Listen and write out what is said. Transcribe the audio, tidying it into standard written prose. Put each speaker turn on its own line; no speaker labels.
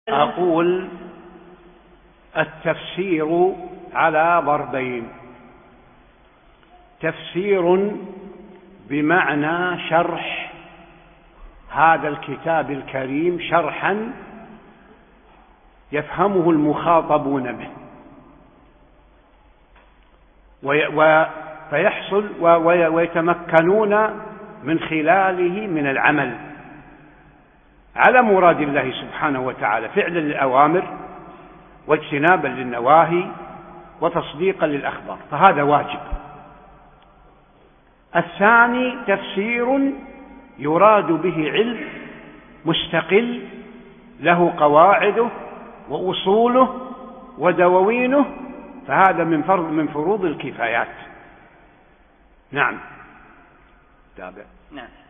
أقول التفسير على ضربين: تفسير بمعنى شرح هذا الكتاب الكريم شرحا يفهمه المخاطبون به فيحصل ويتمكنون من خلاله من العمل على مراد الله سبحانه وتعالى، فعلا للأوامر واجتنابا للنواهي وتصديقا للأخبار، فهذا واجب. الثاني تفسير يراد به علم مستقل له قواعده وأصوله ودواوينه، فهذا من فروض الكفايات. نعم. تابع.
نعم.